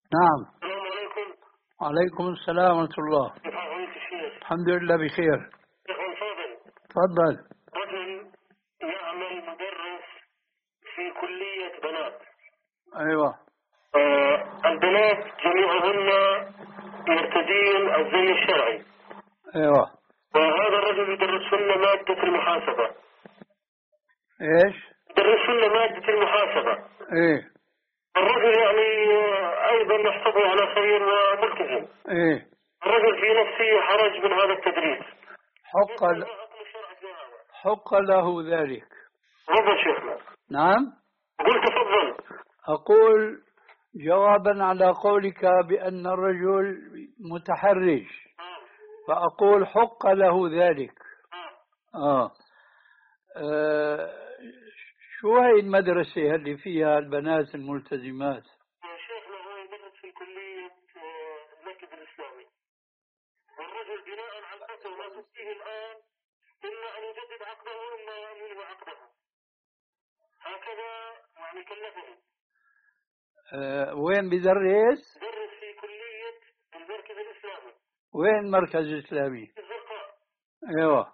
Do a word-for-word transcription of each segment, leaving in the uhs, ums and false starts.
نعم. السلام عليكم. وعليكم السلام ورحمة الله. كيف حالك الشيخ؟ الحمد لله بخير. شيخ فاضل. تفضل. رجل يعمل مدرس في كلية بنات. أيوة. آه البنات جميعهن يرتدين الزي الشرعي. أيوة. وهذا الرجل يدرسهن مادة المحاسبة. إيش؟ يدرسهن مادة المحاسبة. إيه. الرجل يعني أيضا يحسبه على خير وملتزم. إيه. الرجل في نفسه حرج من هذا التدريس. حق ل... حق له ذلك. تفضل شيخنا. نعم. قلت تفضل. أقول جوابا على قولك بأن الرجل متحرج، فأقول حق له ذلك. آه. آه. شو هاي المدرسة اللي فيها البنات الملتزمات؟ شيخنا هو يدرس في كلية المكتب الإسلامي، والرجل بناء على الفتوى ما تفتيه الآن إما أن يجدد عقده وإما أن يلغي عقده، هكذا يعني كلفه. آه. وين بدرس؟ يدرس في كلية المركز الإسلامي. وين المركز الإسلامي؟ في الزرقاء. أيوة.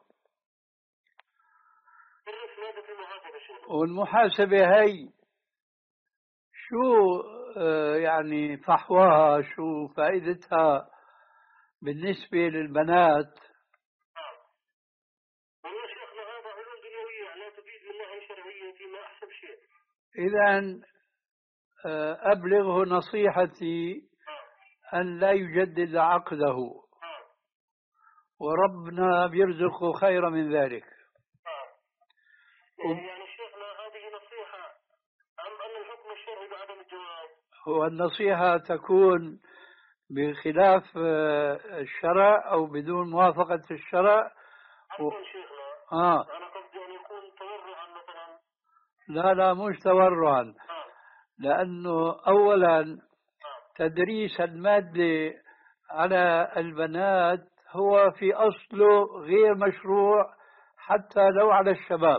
درس مادة المحاسبة شيخ. والمحاسبة هي شو آه يعني فحواها، شو فائدتها بالنسبة للبنات؟ نعم. والله شيخنا هذا علوم دنيوية لا تفيد من ناحية شرعية فيما أحسب شيء. إذن آه أبلغه نصيحتي أن لا يجدد عقده، وربنا بيرزقه خيرا من ذلك. يعني شيخنا هذه نصيحة أم أن الحكم الشرعي بعدم الجواز؟ هو النصيحة تكون بخلاف الشرع أو بدون موافقة الشرع. عفوا شيخنا. آه. أنا قصدي أن يكون تورعا مثلا. لا لا مش تورعا. آه. لأنه أولا تدريس المادة على البنات هو في أصله غير مشروع حتى لو على الشباب.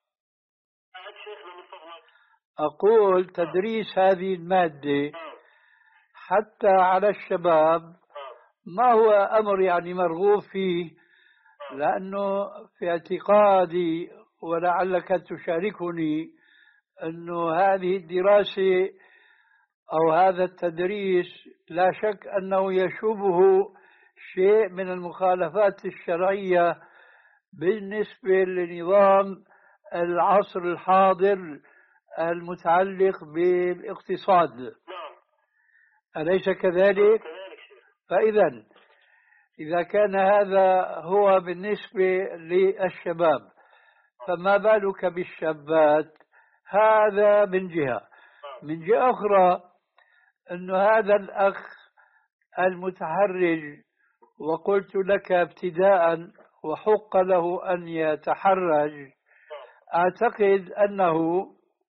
أقول تدريس هذه المادة حتى على الشباب ما هو أمر يعني مرغوب فيه، لأنه في اعتقادي ولعلك تشاركني أنه هذه الدراسة أو هذا التدريس لا شك أنه يشوبه شيء من المخالفات الشرعية بالنسبة لنظام العصر الحاضر المتعلق بالاقتصاد. أليس كذلك؟ فإذا إذا كان هذا هو بالنسبة للشباب، فما بالك بالشابات؟ هذا من جهة. من جهة أخرى أن هذا الأخ المتحرج، وقلت لك ابتداء وحق له أن يتحرج، أعتقد أنه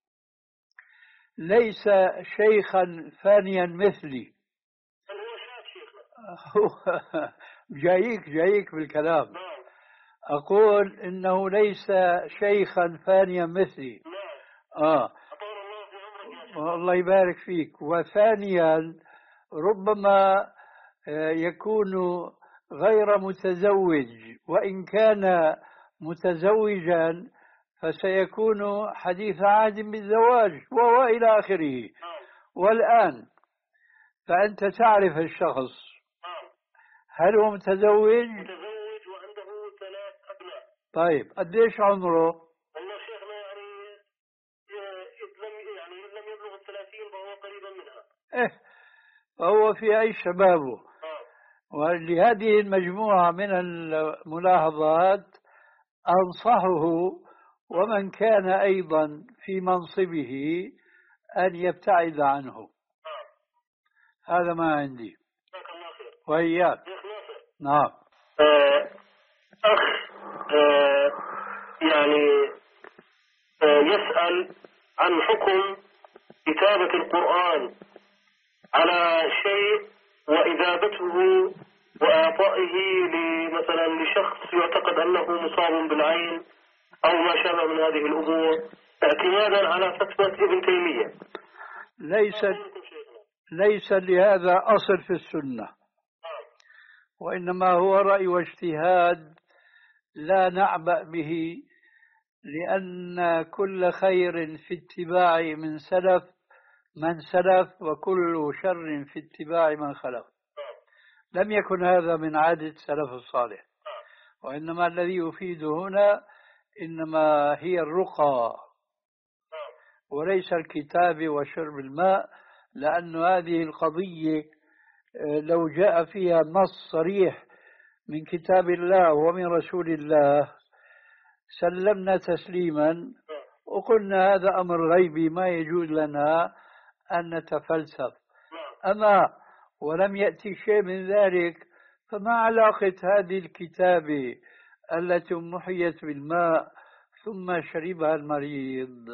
ليس شيخا فانيا مثلي. جايك جايك بالكلام. أقول إنه ليس شيخا فانيا مثلي. آه. الله يبارك فيك. وثانيا ربما يكون غير متزوج، وإن كان متزوجا فسيكون حديث عهد بالزواج وهو إلى آخره. والآن فأنت تعرف الشخص، هل هو متزوج؟ متزوج وعنده ثلاث أبناء. طيب قديش عمره؟ والله شيخنا يعني لم يعني لم يبلغ الثلاثين فهو قريبا منها. إيه فهو في عيش شبابه. ولهذه المجموعة من الملاحظات أنصحه ومن كان أيضا في منصبه أن يبتعد عنه. هذا ما عندي. وإياك. نعم. أخ آه يعني آه يسأل عن حكم كتابة القرآن على شيء وإذابته وإعطائه مثلا لشخص يعتقد أنه مصاب بالعين أو ما شابه من هذه الأمور، اعتمادا على فتوى ابن تيمية. ليست ليس لهذا أصل في السنة، وإنما هو رأي واجتهاد لا نعبأ به، لأن كل خير في اتباع من سلف من سلف، وكل شر في اتباع من خلف. لم يكن هذا من عادة السلف الصالح، وإنما الذي يفيد هنا إنما هي الرقى وليس الكتاب وشرب الماء، لأن هذه القضية لو جاء فيها نص صريح من كتاب الله ومن رسول الله سلمنا تسليما وقلنا هذا أمر غيبي ما يجوز لنا أن نتفلسف. أما ولم يأتي شيء من ذلك، فما علاقة هذه الكتابة التي محيت بالماء ثم شربها المريض؟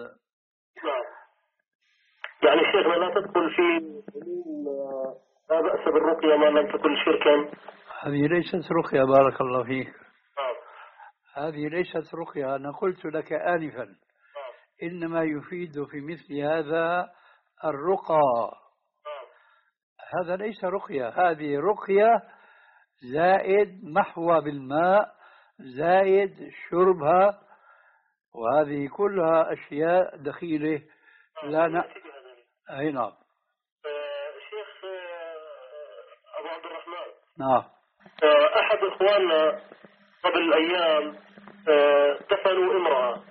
يعني شيخنا لا تدخل في لا بأس بالرقية ما لم تكن شركا. هذه ليست رقية، بارك الله فيك. هذه ليست رقية. أنا قلت لك آنفا إنما يفيد في مثل هذا الرقى، هذا ليس رقية. هذه رقية زائد محوى بالماء زائد شربها، وهذه كلها أشياء دخيلة لا ن... أي نعم. شيخ أبو عبد الرحمن، نعم، أحد إخواننا قبل أيام دفنوا امرأة،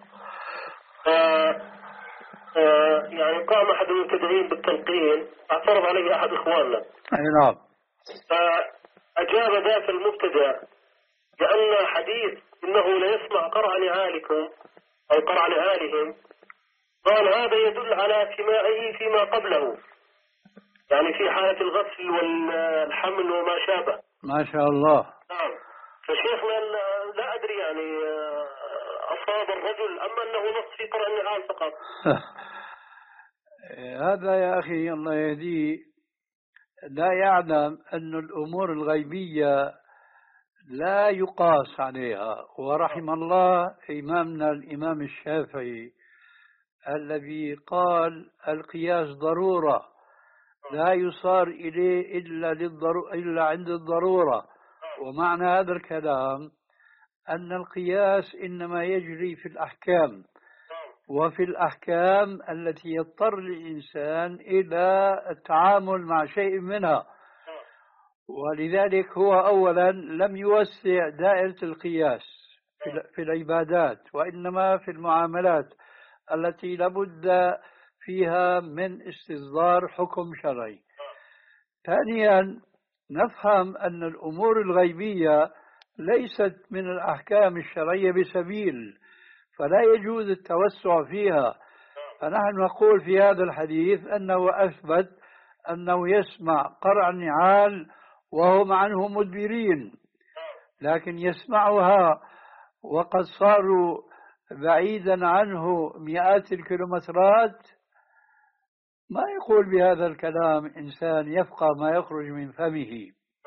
يعني قام أحد المبتدعين بالتلقين، اعترض عليه أحد إخواننا. أي نعم. فأجاب ذاك المبتدع بأن حديث إنه لا يسمع قرع نعالكم أو قرع نعالهم، قال هذا يدل على سماعه فيما قبله، يعني في حالة الغسل والحمل وما شابه. ما شاء الله. نعم. فشيخنا لا أدري يعني أصاب الرجل أم أنه نص في قرع النعال فقط. هذا يا أخي الله يهديه لا يعلم أن الأمور الغيبية لا يقاس عليها. ورحم الله إمامنا الإمام الشافعي الذي قال القياس ضرورة لا يصار إليه إلا, للضرو... إلا عند الضرورة. ومعنى هذا الكلام أن القياس إنما يجري في الأحكام، وفي الأحكام التي يضطر الإنسان إلى التعامل مع شيء منها. ولذلك هو أولا لم يوسع دائرة القياس في العبادات، وإنما في المعاملات التي لابد فيها من استصدار حكم شرعي. ثانيا نفهم أن الأمور الغيبية ليست من الأحكام الشرعية بسبيل، فلا يجوز التوسع فيها. فنحن نقول في هذا الحديث أنه أثبت أنه يسمع قرع النعال وهم عنه مدبرين، لكن يسمعها وقد صاروا بعيدا عنه مئات الكيلومترات. ما يقول بهذا الكلام إنسان يفقه ما يخرج من فمه.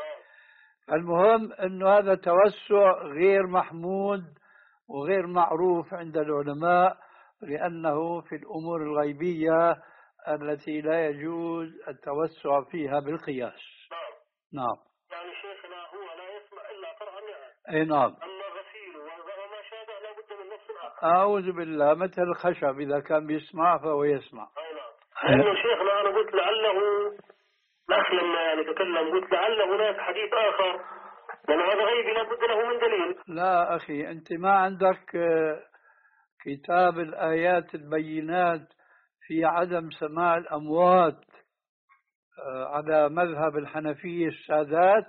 المهم أن هذا توسع غير محمود وغير معروف عند العلماء، لأنه في الأمور الغيبية التي لا يجوز التوسع فيها بالقياس. نعم. يعني شيخنا هو لا يسمع إلا قرع النعال. أي نعم. أما غسيل وما شابه لا بد من نص آخر. أعوذ بالله، مثل الخشب إذا كان بيسمع فهو يسمع. أي نعم. لأنه شيخنا أنا قلت لعله الأخ لما يعني تكلم قلت لعل هناك حديث آخر، لأن هذا غيبي لا بد له من دليل. لا أخي، أنت ما عندك كتاب الآيات البينات في عدم سماع الأموات على مذهب الحنفية السادات؟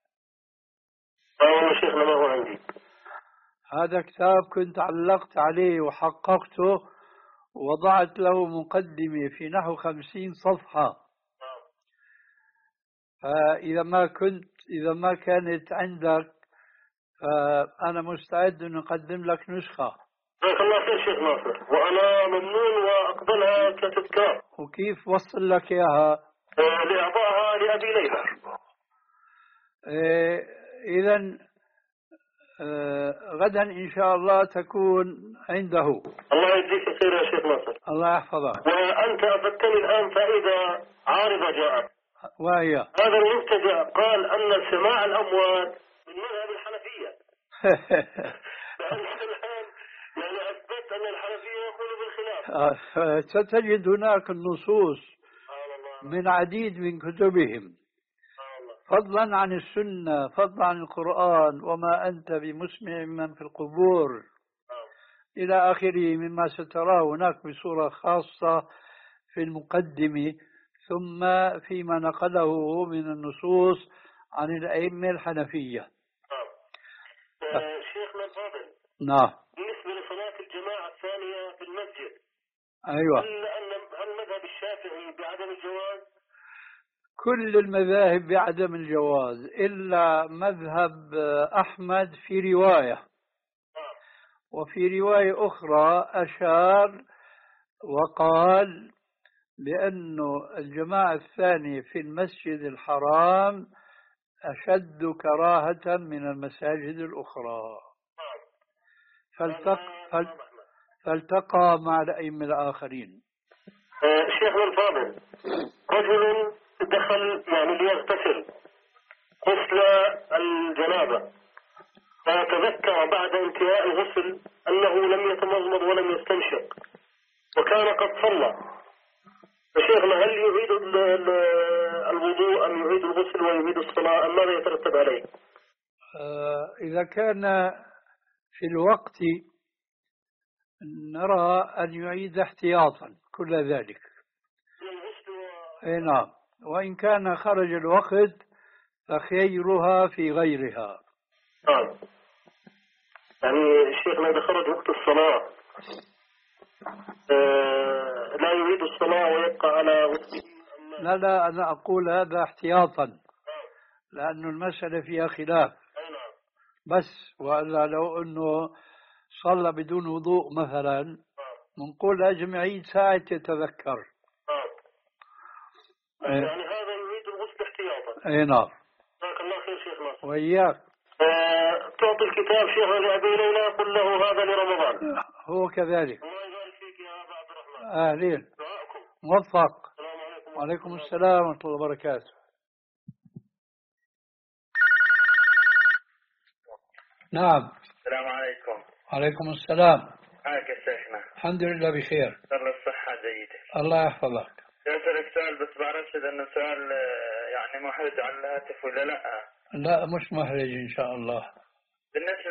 والله شيخنا ما هو عندي هذا كتاب، كنت علقت عليه وحققته ووضعت له مقدمة في نحو خمسين صفحة. فإذا ما كنت إذا ما كانت عندك فأنا مستعد أن أقدم لك نسخة. جزاك الله خير شيخ ناصر، وأنا ممنون وأقبلها كتذكار. وكيف وصل لك إياها؟ لإعطائها لأبي ليلى. إذن غدا إن شاء الله تكون عنده. الله يجزيك خير يا شيخ ناصر. الله يحفظك. وأنت أفدتني الآن فائدة عارضة جاءت. وهي هذا المبتدع قال أن سماع الأموات من مذهب الحنفية. الآن يعني أثبت أن الحنفية يقولوا بالخلاف. ستجد هناك النصوص من عديد من كتبهم، فضلا عن السنة، فضلا عن القرآن، وما أنت بمسمع من في القبور إلى آخره، مما ستراه هناك بصورة خاصة في المقدمة، ثم فيما نقله من النصوص عن الأئمة الحنفية. آه. شيخنا الفاضل، نعم، بالنسبة لصلاة الجماعة الثانية في المسجد، أيوة، هل هل مذهب الشافعي بعدم الجواز؟ كل المذاهب بعدم الجواز إلا مذهب أحمد في رواية، وفي رواية أخرى أشار وقال بأن الجماعة الثانية في المسجد الحرام أشد كراهة من المساجد الأخرى، فالتقى, فالتقى مع الأئمة الآخرين. آه شيخنا الفاضل، رجل دخل يعني ليغتسل غسل الجنابة، فتذكر بعد انتهاء الغسل أنه لم يتمضمض ولم يستنشق، وكان قد صلى، فشيخنا هل يعيد الوضوء أم يعيد الغسل ويعيد الصلاة أم ماذا يترتب عليه؟ آه إذا كان في الوقت نرى أن يعيد احتياطا كل ذلك. اي نعم، وإن كان خرج الوقت فخيرها في غيرها. نعم، يعني شيخنا إذا خرج وقت الصلاة آه لا يعيد الصلاة ويبقى على وقته؟ لا لا، أنا أقول هذا احتياطا لأن المسألة فيها خلاف. بس وإلا لو أنه صلى بدون وضوء مثلا نقول لازم يعيد ساعة يتذكر. يعني هذا يريد الغسل احتياطا. اي نعم. جزاك الله خير شيخنا. وإياك. آه، تعطي الكتاب شيخنا لأبي ليلى قل له هذا لرمضان. هو كذلك. الله يبارك فيك يا أبا عبد الرحمن. أهلين. دعاءكم. موفق. السلام عليكم. وعليكم السلام ورحمة الله وبركاته. نعم. السلام عليكم. وعليكم السلام. معك يا شيخنا. الحمد لله بخير. الله الصحة جيدة. الله يحفظك. أسألك سؤال بس بعرفش إذا إنه سؤال يعني محرج على الهاتف ولا لا. لا مش محرج إن شاء الله. بالنسبة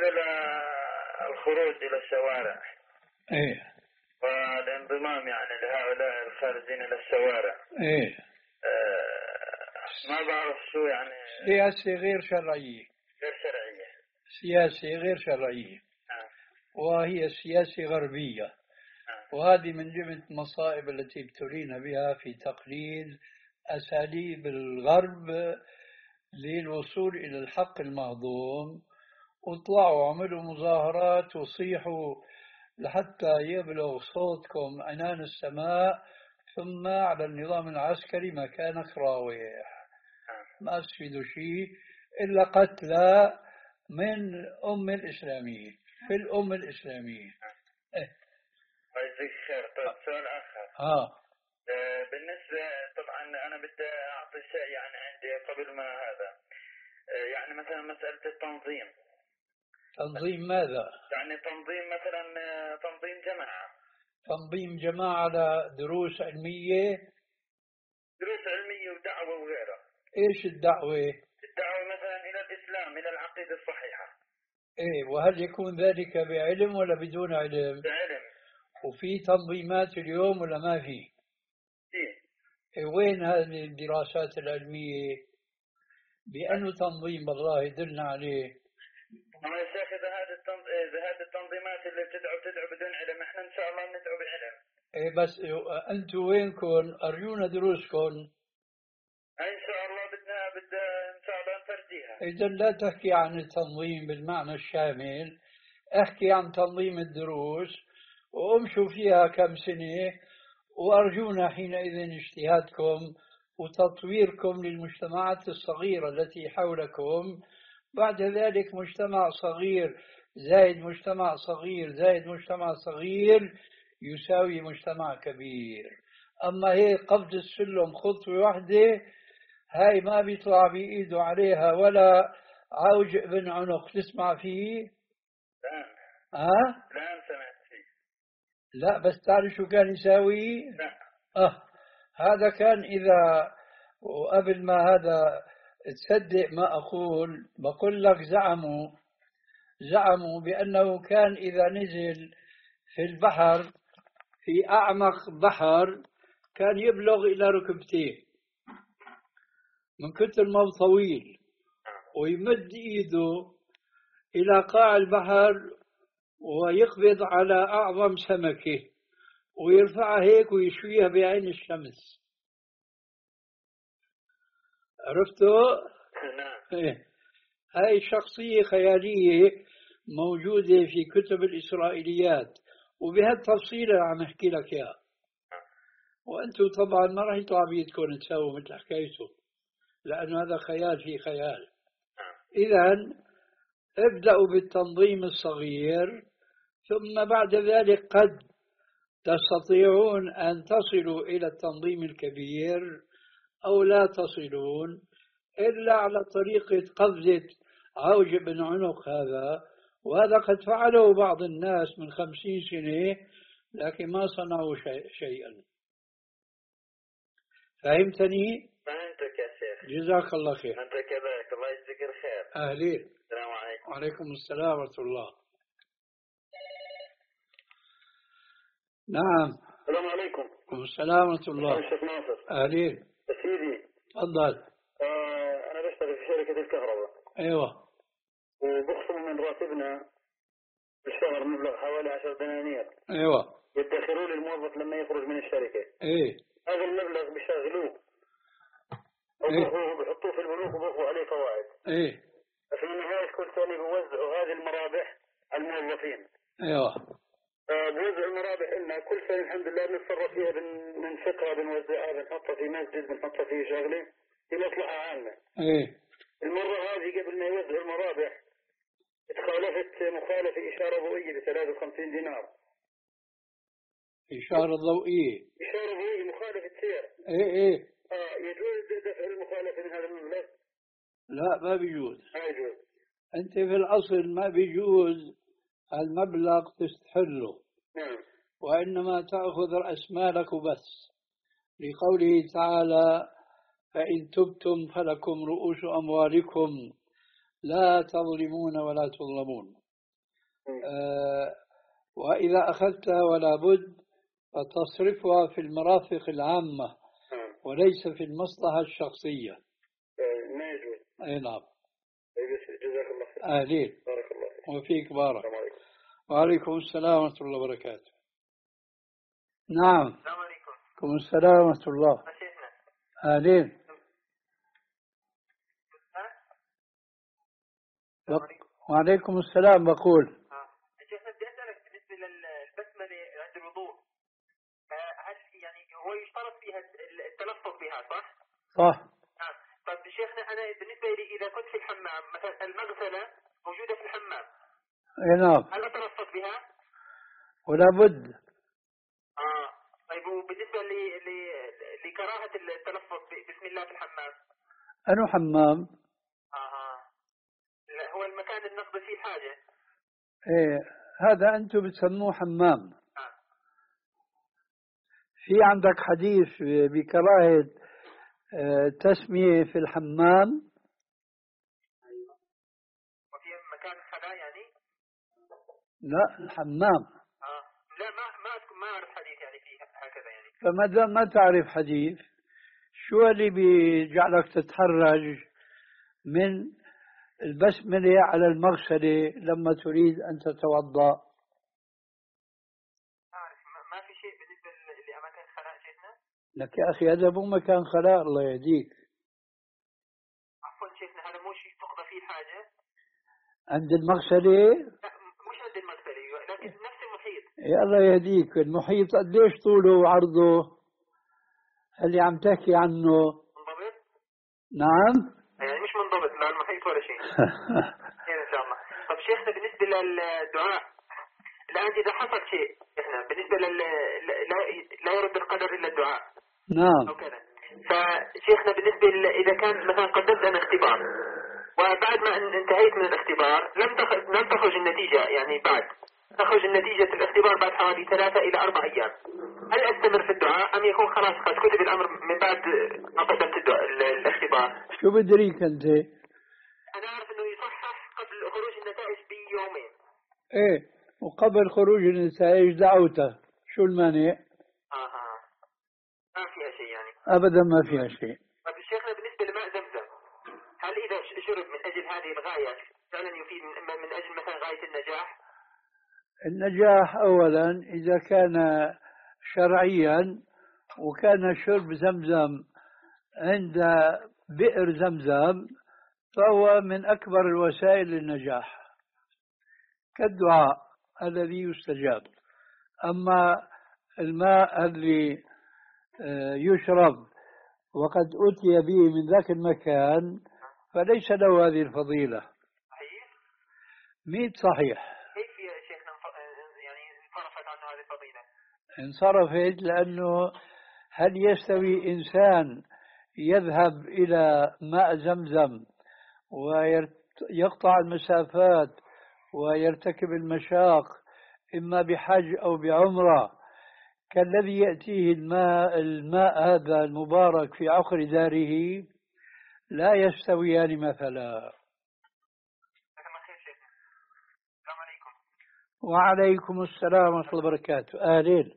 للخروج إلى الشوارع. إيه. والانضمام يعني لهؤلاء الخارجين إلى الشوارع. إيه. آه ما بعرف شو يعني. سياسة غير شرعية. غير شرعية. سياسة غير شرعية. آه. وهي سياسة غربية. وهذه من جملة المصائب التي ابتلينا بها في تقليد أساليب الغرب للوصول إلى الحق المهضوم، واطلعوا عملوا مظاهرات وصيحوا لحتى يبلغ صوتكم عنان السماء، ثم على النظام العسكري مكانك راوح، ما استفيدوا شيء إلا قتلى من الأمة الإسلامية في الأمة الإسلامية. إيه. ويجزيك خير. طيب سؤال آخر. آه. آه بالنسبة طبعا أنا بدي أعطي شيء يعني عندي قبل ما هذا آه يعني مثلا مسألة التنظيم. تنظيم ماذا؟ يعني تنظيم مثلا تنظيم جماعة. تنظيم جماعة لدروس علمية. دروس علمية ودعوة وغيرها. إيش الدعوة؟ الدعوة مثلا إلى الإسلام، إلى العقيدة الصحيحة. إيه، وهل يكون ذلك بعلم ولا بدون علم؟ بعلم. وفي تنظيمات اليوم ولا ما في؟ فيه. إيه، وين هذه الدراسات العلمية؟ بأنه تنظيم بالله يدلنا عليه. أما يا شيخ إذا هذه التنظ... إذا هذه التنظيمات اللي بتدعو بتدعو بدون علم، إحنا إن شاء الله بندعو بعلم. إيه بس أنتوا وينكم؟ أرجونا دروسكم. إن شاء الله بدنا بدنا إن شاء الله نفرجيها. إذا لا تحكي عن التنظيم بالمعنى الشامل، احكي عن تنظيم الدروس وامشوا فيها كم سنة، وأرجونا حينئذ اجتهادكم وتطويركم للمجتمعات الصغيرة التي حولكم. بعد ذلك مجتمع صغير زائد مجتمع صغير زائد مجتمع صغير يساوي مجتمع كبير. أما هي قفز السلم خطوة واحدة، هاي ما بيطلع بإيده عليها ولا عوج بن عنق تسمع فيه؟ لا. ها؟ لا سمعت فيه. لا بس تعرف شو كان يساوي؟ لا. آه هذا كان إذا، وقبل ما هذا تصدق ما أقول، بقول لك زعموا زعموا بأنه كان إذا نزل في البحر في أعمق بحر كان يبلغ إلى ركبتيه من كتر ما هو طويل، ويمد إيده إلى قاع البحر ويقبض على أعظم سمكة ويرفعها هيك ويشويها بعين الشمس. عرفتوا؟ نعم. هاي شخصية خيالية موجودة في كتب الإسرائيليات، وبهالتفصيل عم أحكي لك إياها، وأنتم طبعا ما راح يطلع بيدكم تسووا مثل حكايته، لأنه هذا خيال في خيال. إذن ابدأوا بالتنظيم الصغير، ثم بعد ذلك قد تستطيعون أن تصلوا إلى التنظيم الكبير أو لا تصلون إلا على طريقة قفزة عوج بن عنق هذا، وهذا قد فعله بعض الناس من خمسين سنة لكن ما صنعوا شيء شيئا. فهمتني؟ فهمتك يا شيخ. جزاك الله خير. أنت كذلك، الله يجزيك الخير. أهلين. السلام عليكم. وعليكم السلام ورحمة الله. نعم. السلام عليكم. وعليكم السلام ورحمة الله. الشيخ ناصر. أهلين. سيدي. تفضل. آه أنا بشتغل في شركة الكهرباء. أيوة. وبخصم من راتبنا بالشهر مبلغ حوالي عشر دنانير. أيوة. يدخروا للموظف لما يخرج من الشركة. إيه. هذا المبلغ بيشغلوه وبيحطوه بيحطوه في البنوك وبياخذوا عليه فوائد. إيه. في النهاية كل سنة بيوزعوا هذه المرابح على الموظفين. أيوة. بوزع المرابح لنا كل سنة الحمد لله بنتصرف فيها، بننفقها بنوزعها بنحطها في مسجد بنحطها في شغلة في مصلحة عامة. إيه. المرة هذه قبل ما يوزعوا المرابح اتخالفت مخالفة إشارة ضوئية ب ثلاثة وخمسين دينار. إشارة ضوئية. إشارة ضوئية مخالفة سير. إيه إيه. آه يجوز دفع المخالفة من هذا المبلغ؟ لا ما بيجوز. ما يجوز. أنت في الأصل ما بيجوز المبلغ تستحله. نعم. وإنما تأخذ رأس مالك وبس، لقوله تعالى فإن تبتم فلكم رؤوس أموالكم لا تظلمون ولا تظلمون. آه وإذا أخذتها ولا بد فتصرفها في المرافق العامة وليس في المصلحة الشخصية. ما يجوز. أي نعم. جزاك الله خير. أهلين. بارك الله فيك. وفيك بارك. السلام عليكم. وعليكم السلام ورحمة الله وبركاته. نعم. السلام عليكم. وعليكم السلام ورحمة الله. شيخنا. أهلين. وعليكم السلام. بقول شيخنا بدي أسألك بالنسبة للبسملة عند الوضوء، هل يعني هو يشترط فيها التلفظ بها صح؟ صح. نعم. طيب شيخنا أنا بالنسبة لي إذا كنت في الحمام مثلا المغسلة موجودة في الحمام. اي نعم. هل أتلفظ بها؟ ولا بد. آه. طيب وبالنسبة ل ل لكراهة التلفظ بسم الله في الحمام. أنو حمام؟ آه. لا هو المكان النصب فيه حاجة. إيه هذا أنتم بتسموه حمام. آه. في عندك حديث بكراهة تسمية في الحمام؟ أيوة. وفي مكان خلاء يعني؟ لا الحمام. آه. لا ما ما ما أعرف حديث يعني فيه هكذا يعني. فما دام ما تعرف حديث، شو اللي بيجعلك تتحرج من البسملة على المغسلة لما تريد أن تتوضأ؟ أعرف ما في شيء بالنسبة لأماكن خلاء شيخنا؟ لك يا أخي هذا مو مكان خلاء الله يهديك. عفوا شيخنا هذا مو شيء تقضى فيه حاجة؟ عند المغسلة؟ لا مش عند المغسلة لكن نفس المحيط. يا الله يهديك المحيط قديش طوله وعرضه؟ اللي عم تحكي عنه منضبط؟ نعم. يعني مش منضبط لا المحيط ولا شيء. إن شاء الله. طب شيخنا بالنسبة للدعاء الآن إذا حصل شيء إحنا بالنسبة لل لا, لا يرد القدر إلا الدعاء. نعم. أو كذا. فشيخنا بالنسبة ل- إذا كان مثلا قدمت أنا اختبار وبعد ما ان- انتهيت من الاختبار لم تخرج لم تخرج النتيجة، يعني بعد تخرج النتيجة الاختبار بعد حوالي ثلاثة إلى أربع أيام، هل أستمر في الدعاء أم يكون خلاص قد كتب الأمر من بعد ما قدمت الدعاء ال- الاختبار؟ شو بدريك أنت؟ أنا أعرف أنه يصحح قبل خروج النتائج بيومين. إيه، وقبل خروج النتائج دعوته، شو المانع؟ آه ما فيها شيء يعني. أبدا ما فيها شيء. طيب شيخنا بالنسبة لماء زمزم، هل إذا ش- شرب من أجل هذه الغاية فعلا يفيد من, من أجل مثلا غاية النجاح؟ النجاح أولا إذا كان شرعيا، وكان شرب زمزم عند بئر زمزم فهو من أكبر الوسائل للنجاح كالدعاء الذي يستجاب. أما الماء الذي يشرب وقد أتي به من ذاك المكان فليس له هذه الفضيلة. صحيح؟ ميت صحيح. كيف يا شيخنا يعني انصرفت عنه هذه الفضيلة؟ انصرفت لأنه هل يستوي إنسان يذهب إلى ماء زمزم ويقطع المسافات ويرتكب المشاق إما بحج أو بعمرة كالذي يأتيه الماء الماء هذا المبارك في عقر داره؟ لا يستويان مثلا. وعليكم السلام ورحمة الله وبركاته. أهلين.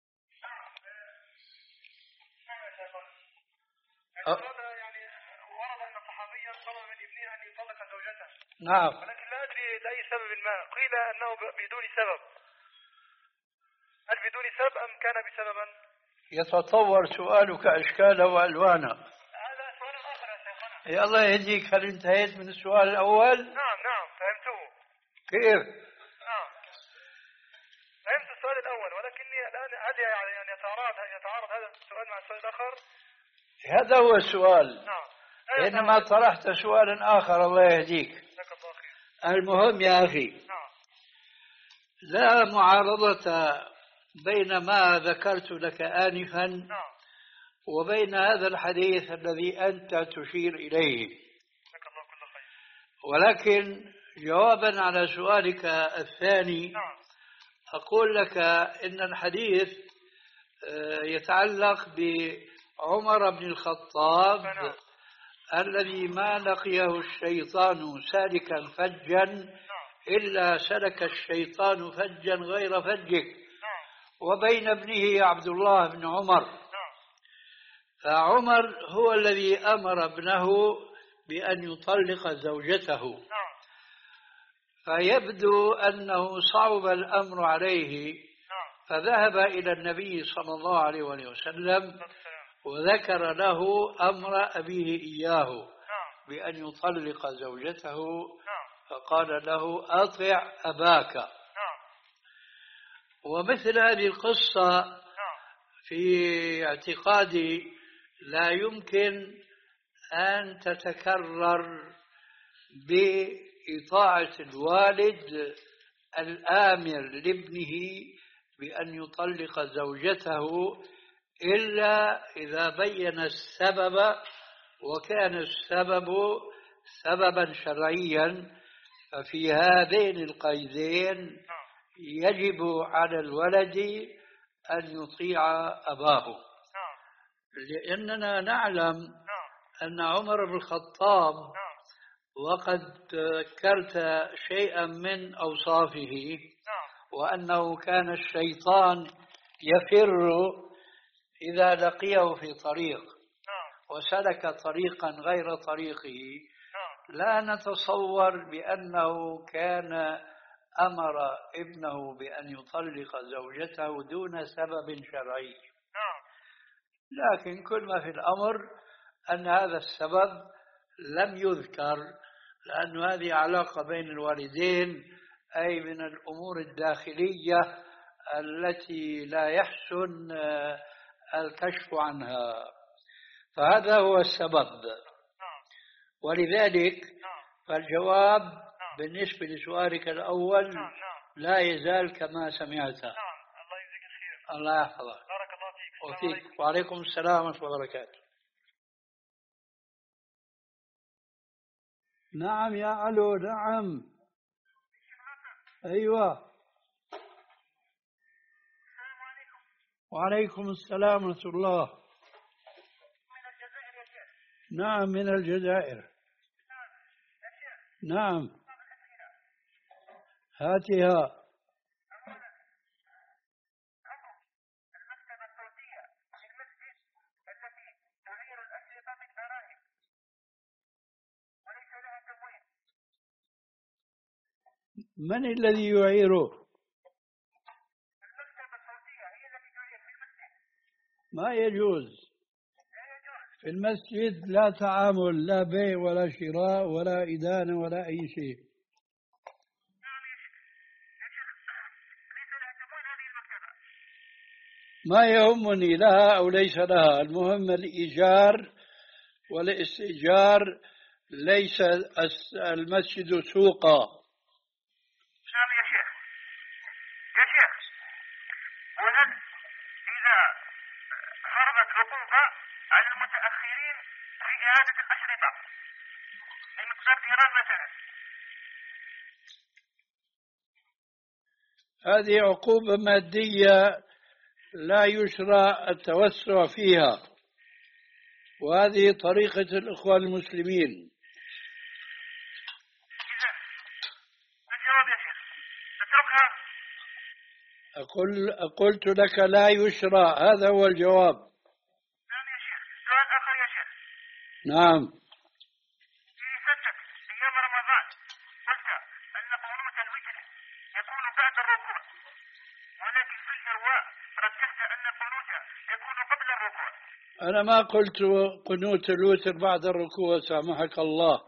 يعني ورد أن صحابيا طلب من ابنه أن يطلق زوجته. نعم. ولكن لا أدري لأي سبب ما، قيل أنه بدون سبب، هل بدون سبب أم كان بسببا؟ يتطور سؤالك أشكالا وألوانا. هذا سؤال آخر يا شيخنا. يا الله يهديك، هل انتهيت من السؤال الأول؟ نعم نعم فهمته. كيف؟ نعم فهمت السؤال الأول، ولكني الآن هل يعني يتعارض يتعارض هذا السؤال مع السؤال الآخر؟ هذا هو السؤال. نعم. إنما طرحت سؤالا آخر، الله يهديك. المهم يا أخي، نعم. لا معارضة بين ما ذكرت لك آنفا نعم. وبين هذا الحديث الذي أنت تشير إليه، ولكن جوابا على سؤالك الثاني نعم. أقول لك إن الحديث يتعلق بعمر بن الخطاب نعم. الذي ما لقيه الشيطان سالكا فجا إلا سلك الشيطان فجا غير فجك، وبين ابنه عبد الله بن عمر. فعمر هو الذي أمر ابنه بأن يطلق زوجته، فيبدو أنه صعب الأمر عليه، فذهب إلى النبي صلى الله عليه وسلم وذكر له أمر أبيه إياه بأن يطلق زوجته، فقال له أطع أباك. ومثل هذه القصة في اعتقادي لا يمكن أن تتكرر بإطاعة الوالد الآمر لابنه بأن يطلق زوجته إلا إذا بين السبب وكان السبب سببا شرعيا. ففي هذين القيدين يجب على الولد أن يطيع أباه، لأننا نعلم أن عمر بن الخطاب، وقد ذكرت شيئا من أوصافه، وأنه كان الشيطان يفر إذا لقيه في طريق وسلك طريقا غير طريقه. لا نتصور بأنه كان أمر ابنه بأن يطلق زوجته دون سبب شرعي، لكن كل ما في الأمر أن هذا السبب لم يذكر، لأن هذه علاقة بين الوالدين، أي من الأمور الداخلية التي لا يحسن الكشف عنها، فهذا هو السبب. ولذلك فالجواب بالنسبة لسؤالك الأول لا يزال كما سمعته. الله يحفظك. بارك الله فيك. وفيك. وعليكم السلام ورحمة الله وبركاته. نعم يا علو، نعم. أيوة. وعليكم السلام ورحمة الله. من الجزائر يا شيخ. نعم من الجزائر. نعم. هاتها. المكتبة الصوتية في المسجد التي تعير الأشرطة بالدراهم وليس لها تمويل. من الذي يعيره؟ المكتبة الصوتية هي التي تعير في المسجد. ما يجوز. لا يجوز. في المسجد لا تعامل، لا بيع ولا شراء ولا إدانة ولا أي شيء. نعم يا شيخ. يا شيخ ليس لها تمويل هذه المكتبة. ما يهمني لها أو ليس لها، المهم الإيجار والاستئجار، ليس المسجد سوقا. نعم يا شيخ. يا شيخ وهل إذا فرضت عقوبة على المتأخرين في إعادة الأشرطة بمقدار دينار مثلا؟ هذه عقوبة مادية لا يشرع التوسع فيها، وهذه طريقة الإخوان المسلمين. إذا ما الجواب يا شيخ؟ نتركها؟ أقول قلت لك لا يشرع، هذا هو الجواب. نعم يا شيخ. سؤال آخر يا شيخ. نعم. في سجدك أيام رمضان قلت أن قنوت الوتر يكون بعد الركوع، ولكن في الإرواء رجحت أن القنوت يكون قبل الركوع. أنا ما قلت قنوت الوتر بعد الركوع، سامحك الله.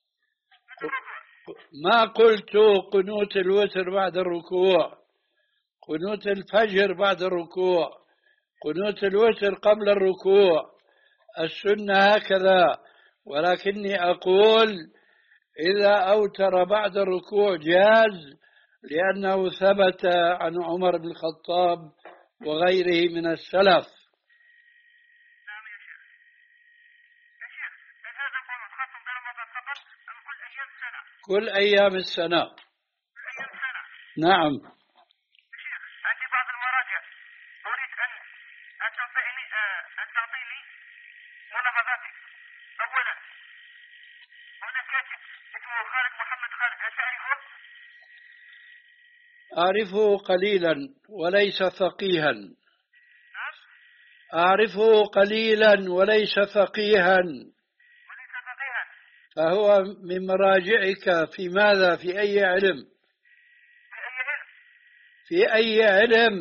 ما قلت قنوت الوتر بعد الركوع، قنوت الفجر بعد الركوع، قنوت الوتر قبل الركوع، السنة هكذا. ولكني أقول إذا أوتر بعد الركوع جاز، لأنه ثبت عن عمر بن الخطاب وغيره من السلف. نعم يا شيخ. يا شيخ هل هذا القنوت خاص برمضان فقط أم كل أيام السنة؟ كل أيام السنة. كل أيام السنة. نعم. يا شيخ عندي بعض المراجع أريد أن أن تعطيني أن تعطيني ملاحظاتك. أولا هنا كاتب اسمه خالد محمد خالد، هل تعرفه؟ أعرفه قليلا وليس فقيها. نعم. أعرفه قليلا وليس فقيها. وليس فقيها. فهو من مراجعك في ماذا؟ في أي علم؟ في أي علم؟ في أي علم؟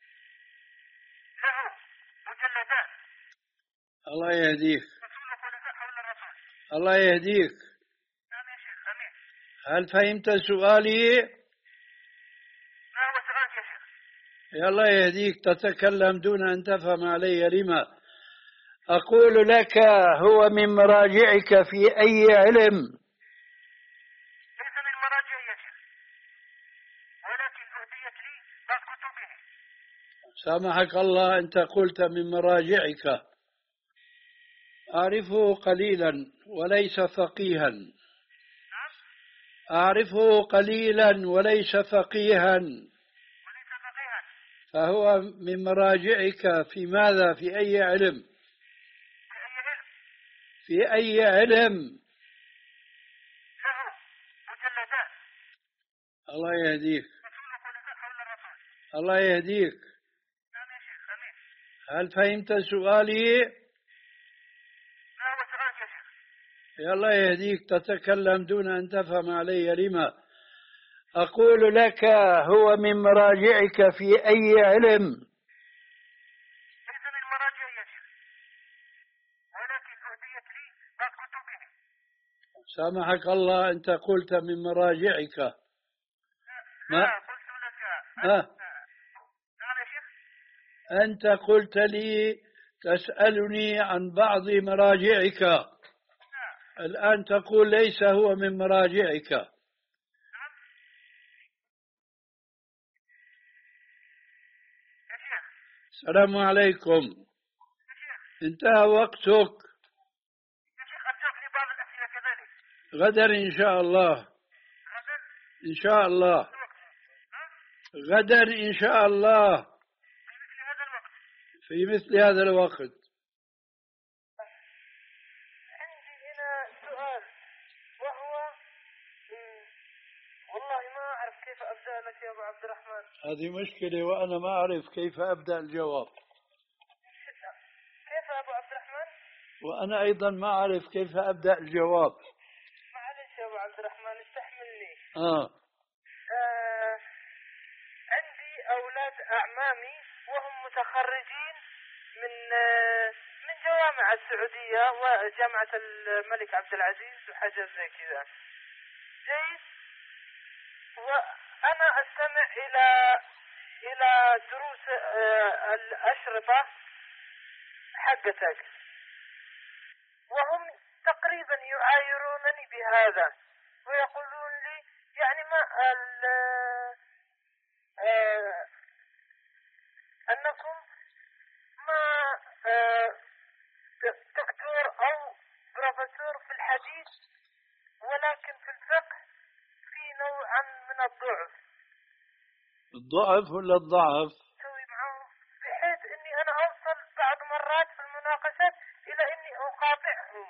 له مجلدات. الله يهديك. رسول الخلفاء حول الرسول. الله يهديك. نعم يا شيخ. أمين. هل فهمت سؤالي؟ ما هو سؤالك يا شيخ؟ يا الله يهديك، تتكلم دون أن تفهم علي لما. أقول لك هو من مراجعك في أي علم؟ ليس من مراجعي يا شيخ، ولكن أهديت لي بعض كتبه. سامحك الله، أنت قلت من مراجعك. أعرفه قليلا وليس فقيها. نعم. أعرفه قليلا وليس فقيها. وليس فقيها. فهو من مراجعك في ماذا؟ في أي علم؟ في أي علم؟ في أي علم؟ له مجلدات. الله يهديك. رسول الخلفاء حول الرسول. الله يهديك. نعم يا شيخ. أمين. هل فهمت سؤالي؟ ما هو سؤالك يا شيخ؟ يا الله يهديك، تتكلم دون أن تفهم علي لما. أقول لك هو من مراجعك في أي علم؟ ليس من مراجعي يا شيخ، ولكن أهديت لي بعض كتبه. سامحك الله، أنت قلت من مراجعك. لا ما قلت لك ها؟ نعم يا شيخ. أنت قلت لي تسألني عن بعض مراجعك، الآن تقول ليس هو من مراجعك. نعم يا شيخ. السلام عليكم. يا شيخ. انتهى وقتك. يا شيخ أترك لي بعض الأسئلة كذلك. غدا إن شاء الله. إن شاء الله غدا إن شاء الله في مثل هذا الوقت. عندي هنا سؤال، وهو والله ما أعرف كيف أبدأ لك يا أبو عبد الرحمن. هذه مشكلة وأنا ما أعرف كيف أبدأ الجواب. كيف يا أبو عبد الرحمن؟ وأنا أيضا ما أعرف كيف أبدأ الجواب. معلش يا أبو عبد الرحمن استحملني. آه. آه عندي أولاد أعمامي وهم متخرجين من آه من جوامع السعودية وجامعة الملك عبد العزيز وحاجة زي كذا. جيد. وأنا أستمع إلى إلى دروس آه الأشرطة حقتك، وهم تقريبا يعايرونني بهذا ويقولون لي يعني ما آه أنكم ما آه دكتور أو بروفيسور في الحديث، ولكن في الفقه في نوعا من الضعف. الضعف ولا الضعف؟ سوي معهم بحيث إني أنا أوصل بعض مرات في المناقشات إلى إني أقاطعهم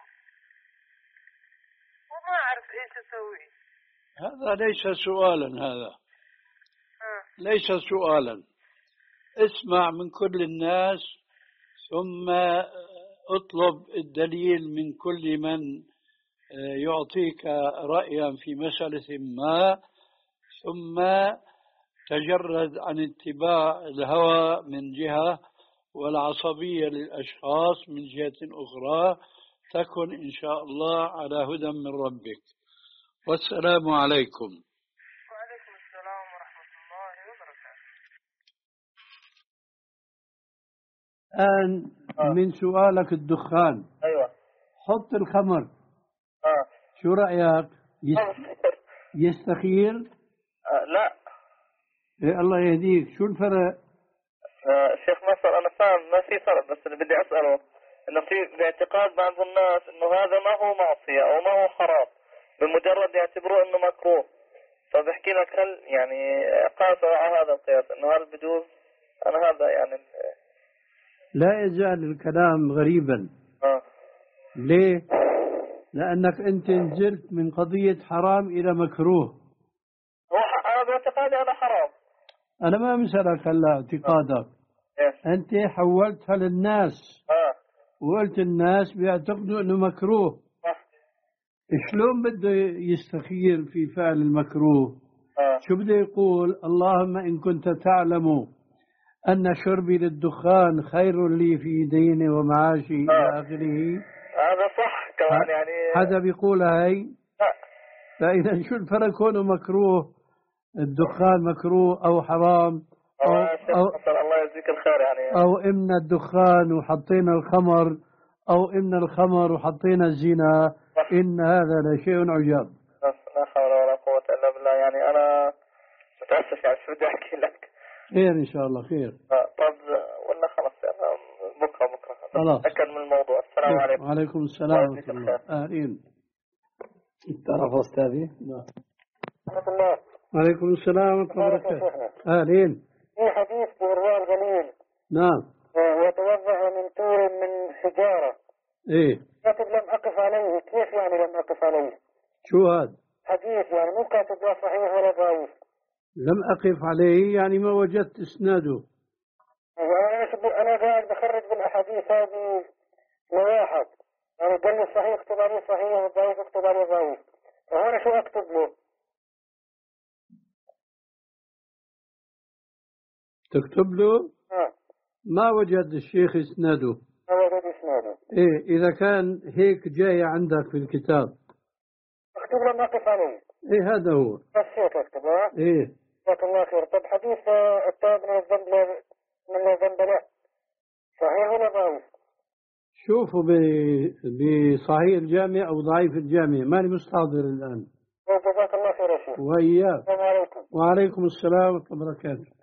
وما أعرف إيش أسوي. هذا ليس سؤالا، هذا آه. ليس سؤالا. اسمع من كل الناس ثم اطلب الدليل من كل من يعطيك رأيا في مسألة ما، ثم تجرد عن اتباع الهوى من جهة والعصبية للأشخاص من جهة أخرى، تكن إن شاء الله على هدى من ربك. والسلام عليكم. وعليكم السلام ورحمة الله وبركاته. الآن آه. من سؤالك الدخان. أيوة. حط الخمر. آه. شو رأيك؟ يست... يستخير؟ آه لا. إيه الله يهديك. شو الفرق؟ آه شيخ نصر أنا فاهم ما في فرق، بس اللي بدي أسأله إنه في باعتقاد بعض الناس إنه هذا ما هو معصية أو ما هو حرام، بمجرد يعتبروه إنه مكروه. فبحكي لك هل يعني قاسوا على هذا القياس إنه هل بجوز؟ أنا هذا يعني لا يزال الكلام غريبا. آه. ليه؟ لأنك أنت نزلت من قضية حرام إلى مكروه. هو أنا باعتقادي هذا حرام. أنا ما مسألك هلا اعتقادك. آه. أنت حولتها للناس. آه. وقلت الناس بيعتقدوا أنه مكروه. آه. شلون بده يستخير في فعل المكروه؟ آه. شو بده يقول؟ اللهم إن كنت تعلم أن شربي للدخان خير لي في ديني ومعاشي آه. إلى آخره. هذا صح كمان يعني. هذا بيقول هاي. آه. فإذا شو الفرق كونه مكروه الدخان مكروه أو حرام أو, أو, الله يجزيك الخير يعني. أو إمن الدخان وحطينا الخمر أو إمن الخمر وحطينا الزنا. إن هذا لشيء عجاب. لا حول ولا قوة إلا بالله. يعني أنا متأسف يعني شو بدي أحكي لك. خير إن شاء الله خير. آه. طب ولا خلاص يعني بكرة بكرة خلاص. أكد من الموضوع. السلام عليكم. وعليكم السلام ورحمة الله. أهلين. تعرف أستاذي؟ نعم. ورحمة الله. وعليكم السلام ورحمة الله وبركاته. أهلين. في حديث في إرواء الغليل. نعم. وتوضأ من طور من حجارة. إيه. لكن لم أقف عليه. كيف يعني لم أقف عليه؟ شو هذا؟ حديث يعني مو كاتب لا صحيح ولا ضعيف. لم أقف عليه يعني ما وجدت إسناده. أنا أنا قاعد بخرج بالأحاديث هذه لواحد، يعني قال لي الصحيح اكتب عليه صحيح والضعيف اكتب عليه ضعيف، فهنا شو أكتب له؟ تكتب له؟ آه. ما وجد الشيخ إسناده. ما وجد إسناده. إيه إذا كان هيك جاي عندك في الكتاب اكتب له ما أقف عليه. إيه هذا هو. بس هيك اكتب. ها؟ إيه. جزاك الله خير. طب حديث التائب من الذنب من الذنب لا صحيح ولا ضعيف؟ شوفوا بصحيح الجامع أو ضعيف الجامع. ماني مستحضر الآن. جزاك الله خير يا شيخ. وإياك. السلام عليكم. وعليكم السلام ورحمة الله وبركاته.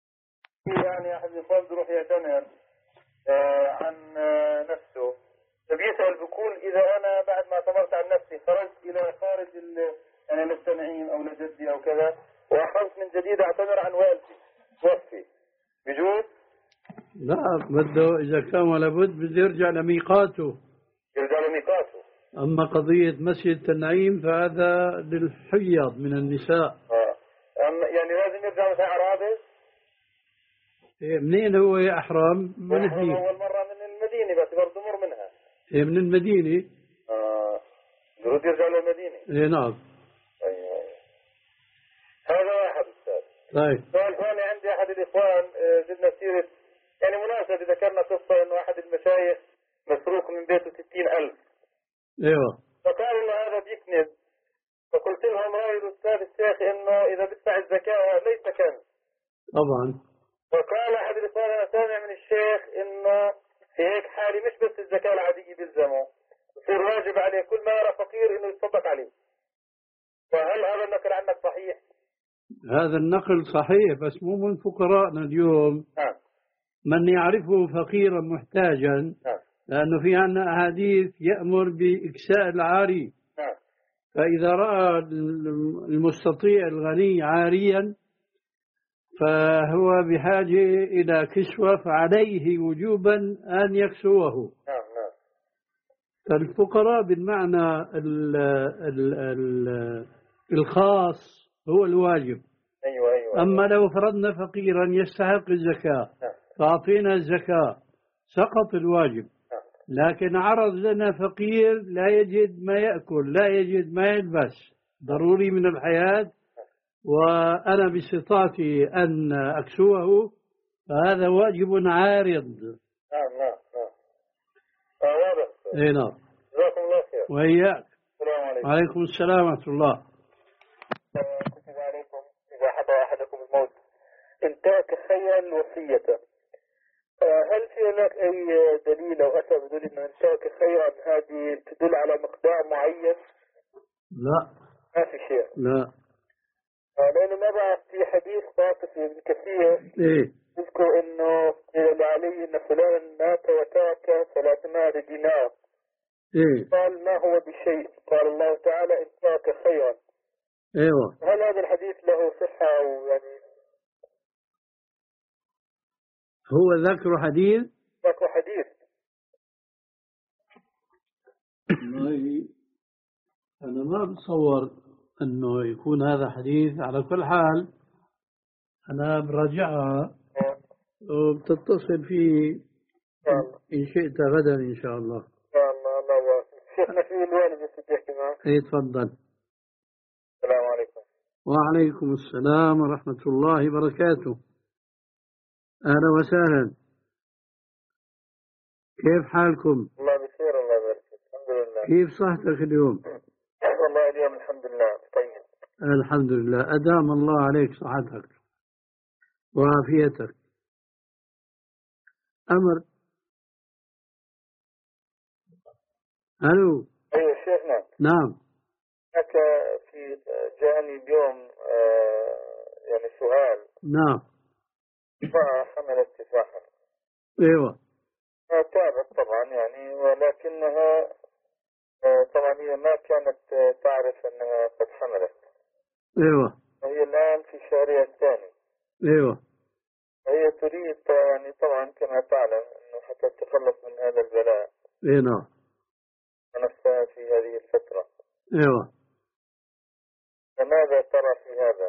يعني أحد يفضل يروح يعتمر آه عن آه نفسه فبيسأل بيقول إذا أنا بعد ما اعتمرت عن نفسي خرجت إلى خارج يعني للتنعيم أو لجدي أو كذا وأخذت من جديد أعتمر عن والدي وفي بجوز؟ لا، بده إذا كان ولا بد بده يرجع لميقاته. يرجع لميقاته. أما قضية مسجد التنعيم فهذا للحيض من النساء. آه. يعني لازم يرجع مثلا عرابة؟ إيه منين هو يا أحرام؟ من أحرام أول مرة من المدينة بس برضه مر منها. إيه من المدينة. آه. يرد يرجع للمدينة. إيه نعم. أيوة أيوة. هذا واحد أستاذ. طيب. سؤال ثاني عندي أحد الإخوان جبنا سيرة يعني مناسبة ذكرنا قصة إنه أحد المشايخ مسروق من بيته ستين ألف. ايوه. فقال إنه هذا بيكنز. فقلت لهم رأي الأستاذ الشيخ إنه إذا بدفع الزكاة ليس كنز. طبعا. وقال أحد الإخوان أنا سامع من الشيخ إنه في هيك حالة مش بس الزكاة العادية بيلزمه يصير واجب عليه كل ما يرى فقير إنه يتصدق عليه. فهل هذا النقل عنك صحيح؟ هذا النقل صحيح بس مو من فقراءنا اليوم. نعم. من يعرفه فقيرا محتاجا. نعم. لأنه في عندنا أحاديث يأمر بإكساء العاري. نعم. فإذا رأى المستطيع الغني عاريا فهو بحاجة إلى كسوة فعليه وجوبا أن يكسوه. نعم. نعم. فالفقراء بالمعنى ال ال ال الخاص هو الواجب. أيوة أيوة. أما لو فرضنا فقيرا يستحق الزكاة فأعطينا الزكاة سقط الواجب. لكن عرض لنا فقير لا يجد ما يأكل لا يجد ما يلبس ضروري من الحياة وأنا باستطاعتي أن أكسوه فهذا واجب عارض. نعم نعم نعم. آه واضح. اي نعم. جزاكم الله خير. وإياك. السلام عليكم. وعليكم السلام ورحمة الله. كتب عليكم إذا حضر أحدكم الموت انتهك خيرا وصية. هل في هناك أي دليل أو أثر يدل أن انتهك خيرا هذه تدل على مقدار معين؟ لا. ما في شيء. لا. لأنه ما بعرف في حديث واقف ابن كثير إيه. يذكر إنه قيل علي إن فلان مات وترك ثلاثمائة دينار. إيه. قال ما هو بشيء. قال الله تعالى انتهك خيرا. ايوه. هل هذا الحديث له صحة أو يعني هو ذكر حديث؟ ذكر حديث. والله أنا ما بتصور أنه يكون هذا حديث. على كل حال أنا براجعها وبتتصل فيه إن شئت غدا إن شاء الله. إن شاء الله. الله شيخنا في الوالد يحكي معه. إيه تفضل. السلام عليكم. وعليكم السلام ورحمة الله وبركاته. أهلا وسهلا. كيف حالكم؟ الله بخير الله يبارك فيك. الحمد لله. كيف صحتك اليوم؟ والله اليوم الحمد لله طيب. الحمد لله أدام الله عليك صحتك وعافيتك. أمر. ألو. أيوة شيخنا. نعم. هناك في جاني اليوم آه يعني سؤال. نعم. امرأة حملت تفاحا. ايوه. تابت طبعا يعني ولكنها آه طبعا هي ما كانت تعرف انها قد حملت. ايوه. وهي الان في شهرها الثاني. ايوه. وهي تريد يعني طبعا كما تعلم انه حتى تتخلص من هذا البلاء. اي نعم. ونفسها في هذه الفترة. ايوه. فماذا ترى في هذا؟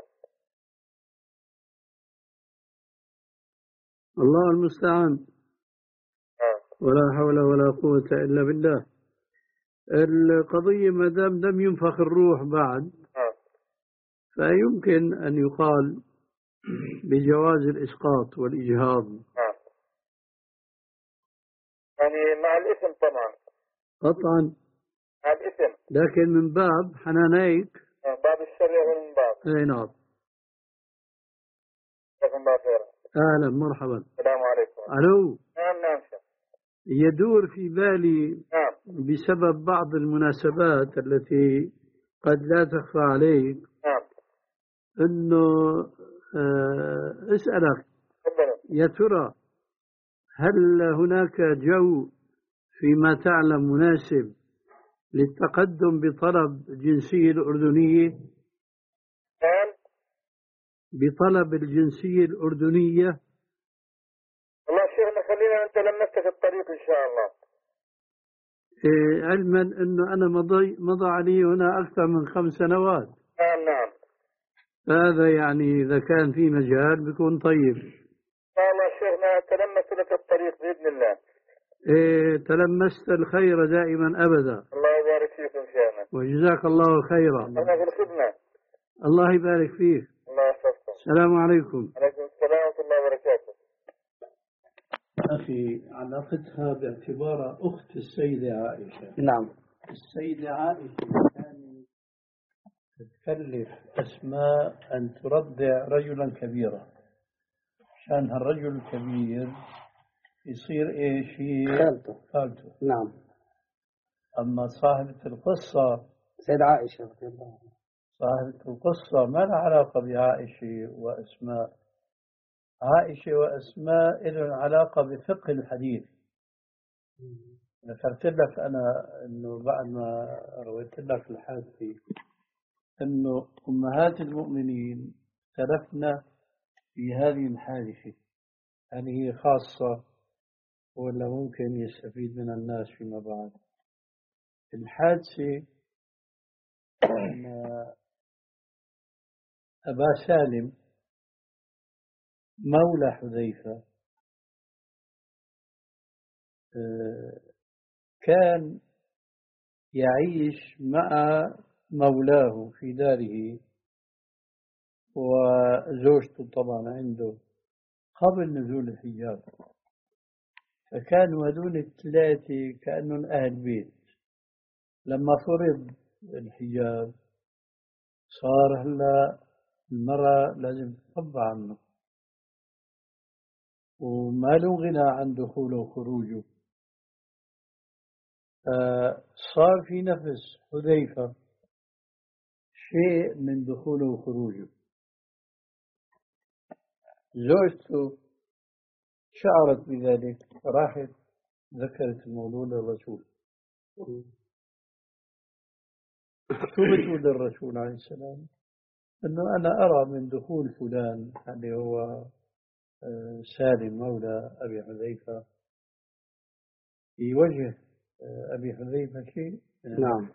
الله المستعان. آه. ولا حول ولا قوة إلا بالله. القضية ما دام لم ينفخ الروح بعد آه. فيمكن أن يقال بجواز الإسقاط والإجهاض. آه. يعني مع الاسم طبعا. قطعا. مع الاسم. لكن من باب حنانيك. آه. باب الشرع من باب. اي نعم. جزاكم الله خيرا. أهلا مرحبا. السلام عليكم. ألو. نعم نعم. يدور في بالي نعم. بسبب بعض المناسبات التي قد لا تخفى عليك. نعم. أنه آه أسألك تفضل. يا ترى هل هناك جو فيما تعلم مناسب للتقدم بطلب الجنسية الأردنية؟ نعم. بطلب الجنسية الأردنية. والله شيخنا خلينا أنت لمست الطريق إن شاء الله. إيه، علما أنه أنا مضي مضى علي هنا أكثر من خمس سنوات. نعم نعم. هذا يعني إذا كان في مجال بيكون طيب. والله شيخنا تلمست لك الطريق بإذن الله. إيه، تلمست الخير دائما أبدا. الله يبارك فيكم شيخنا. وجزاك الله خيرا. أنا في الخدمة. الله يبارك فيك. الله يحفظكم. السلام عليكم. عليكم السلام ورحمة الله وبركاته. أخي علاقتها باعتبارها أخت السيدة عائشة. نعم. السيدة عائشة كانت تكلف أسماء أن ترضع رجلا كبيرا عشان هالرجل الكبير يصير إيش هي خالته. خالته. نعم. أما صاحبة القصة سيدة عائشة رضي الله عنها، صاحبة القصة ما لها علاقة بعائشة وأسماء. عائشة وأسماء لهم علاقة بفقه الحديث. ذكرت لك أنا أنه بعد ما رويت لك الحادثة أنه أمهات المؤمنين اختلفنا في هذه الحادثة، هل هي خاصة ولا ممكن يستفيد من الناس فيما بعد. الحادثة أن أبا سالم مولى حذيفة كان يعيش مع مولاه في داره وزوجته طبعا عنده قبل نزول الحجاب، فكانوا هذول الثلاثة كأنهم أهل بيت. لما فرض الحجاب صار هلا المرأة لازم تتخبى عنه وما له غنى عن دخوله وخروجه. صار في نفس حذيفة شيء من دخوله وخروجه. زوجته شعرت بذلك راحت ذكرت الموضوع للرسول. شو بتقول للرسول عليه السلام؟ أنه أنا أرى من دخول فلان اللي هو سالم مولى أبي حذيفة في وجه أبي حذيفة شيء. نعم.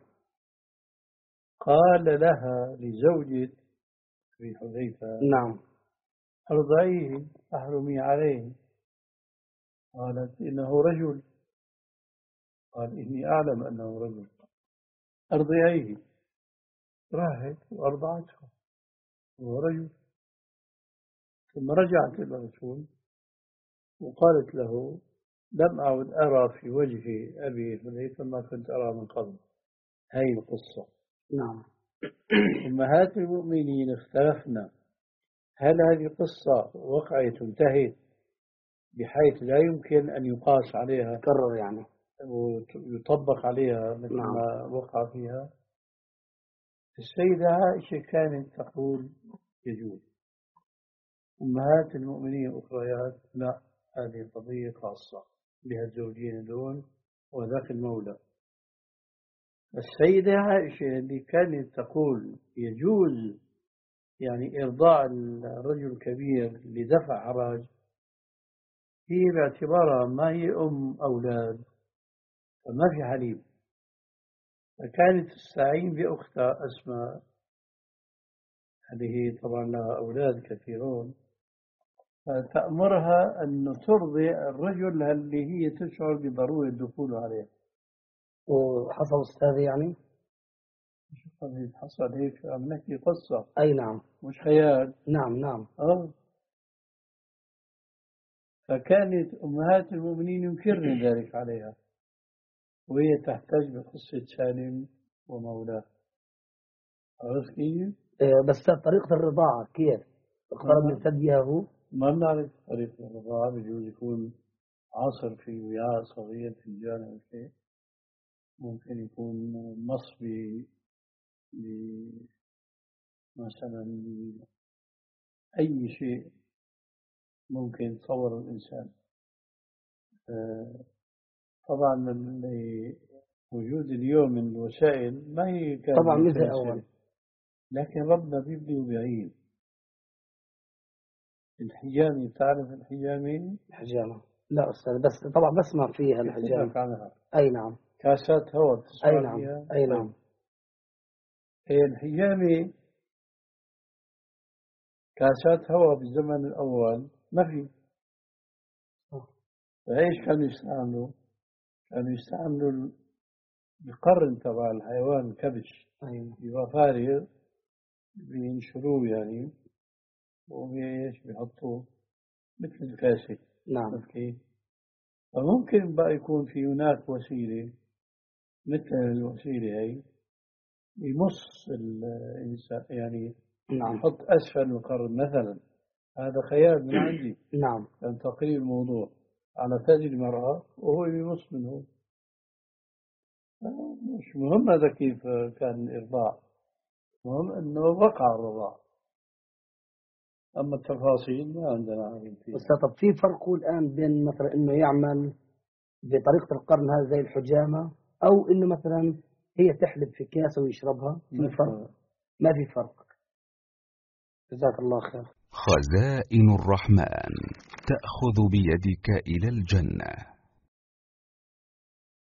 قال لها لزوجة أبي حذيفة نعم. أرضعيه أحرمي عليه. قالت إنه رجل. قال إني أعلم أنه رجل أرضعيه. راحت وأرضعته وهو رجل. ثم رجعت إلى الرسول وقالت له لم أعد أرى في وجه أبي حذيفة ما كنت أرى من قبل. هاي القصة. نعم. أمهات المؤمنين اختلفنا هل هذه قصة وقعت انتهت بحيث لا يمكن أن يقاس عليها كرر يعني ويطبق عليها مثل نعم. ما وقع فيها. السيدة عائشة كانت تقول يجوز. أمهات المؤمنين أخريات لا، هذه قضية خاصة بها الزوجين دون وذاك المولى. السيدة عائشة اللي كانت تقول يجوز يعني إرضاع الرجل الكبير لدفع حراج، هي باعتبارها ما هي أم أولاد فما في حليب، فكانت تستعين بأختها أسماء هذه طبعا لها أولاد كثيرون، فتأمرها أن ترضع الرجل اللي هي تشعر بضرورة الدخول عليه. وحصل أستاذي يعني شوف حصل هيك عم نحكي قصة. أي نعم. مش خيال. نعم نعم. آه. فكانت أمهات المؤمنين ينكرن ذلك عليها وهي تحتاج بقصة سالم ومولاه. عرفت كيف؟ إيه بس طريقة الرضاعة كيف؟ اقترب من ثديها هو؟ ما بنعرف طريقة الرضاعة. بجوز يكون عصر في وعاء صغير في الجانب أو شيء، ممكن يكون مصبي مثلا أي شيء ممكن يتصور الإنسان. طبعا اللي موجود اليوم من الوسائل ما هي كانت طبعا مش زي أول. لكن ربنا بيبدي وبيعيد. الحجامي، تعرف الحجامي؟ الحجامة لا أستاذ، بس طبعا بسمع فيها الحجامة. عنها. أي نعم. كاسات هواء تسمع أي نعم. فيها؟ أي نعم. هي الحجامي كاسات هواء بالزمن الأول ما في. فإيش كانوا يستعملوا؟ كانوا يستعملوا القرن تبع الحيوان الكبش. أيوة. يبقى فارغ بينشروه يعني، وبيش بيحطوه مثل الكاسة. نعم. كيف؟ فممكن بقى يكون في هناك وسيلة مثل الوسيلة هي يمص الإنسان يعني. نعم. يحط أسفل القرن مثلا. هذا خيال من عندي. نعم. كان تقرير الموضوع على ثدي المرأة وهو يمص منه. مش مهم هذا كيف كان الإرضاع، المهم أنه وقع الرضاع. أما التفاصيل ما عندنا علم فيها. بس طب في فرق الآن بين مثلا إنه يعمل بطريقة القرن هذا زي الحجامة، أو إنه مثلا هي تحلب في كاسة ويشربها؟ في فرق؟ ما في فرق. جزاك الله خير. خزائن الرحمن تأخذ بيدك إلى الجنة.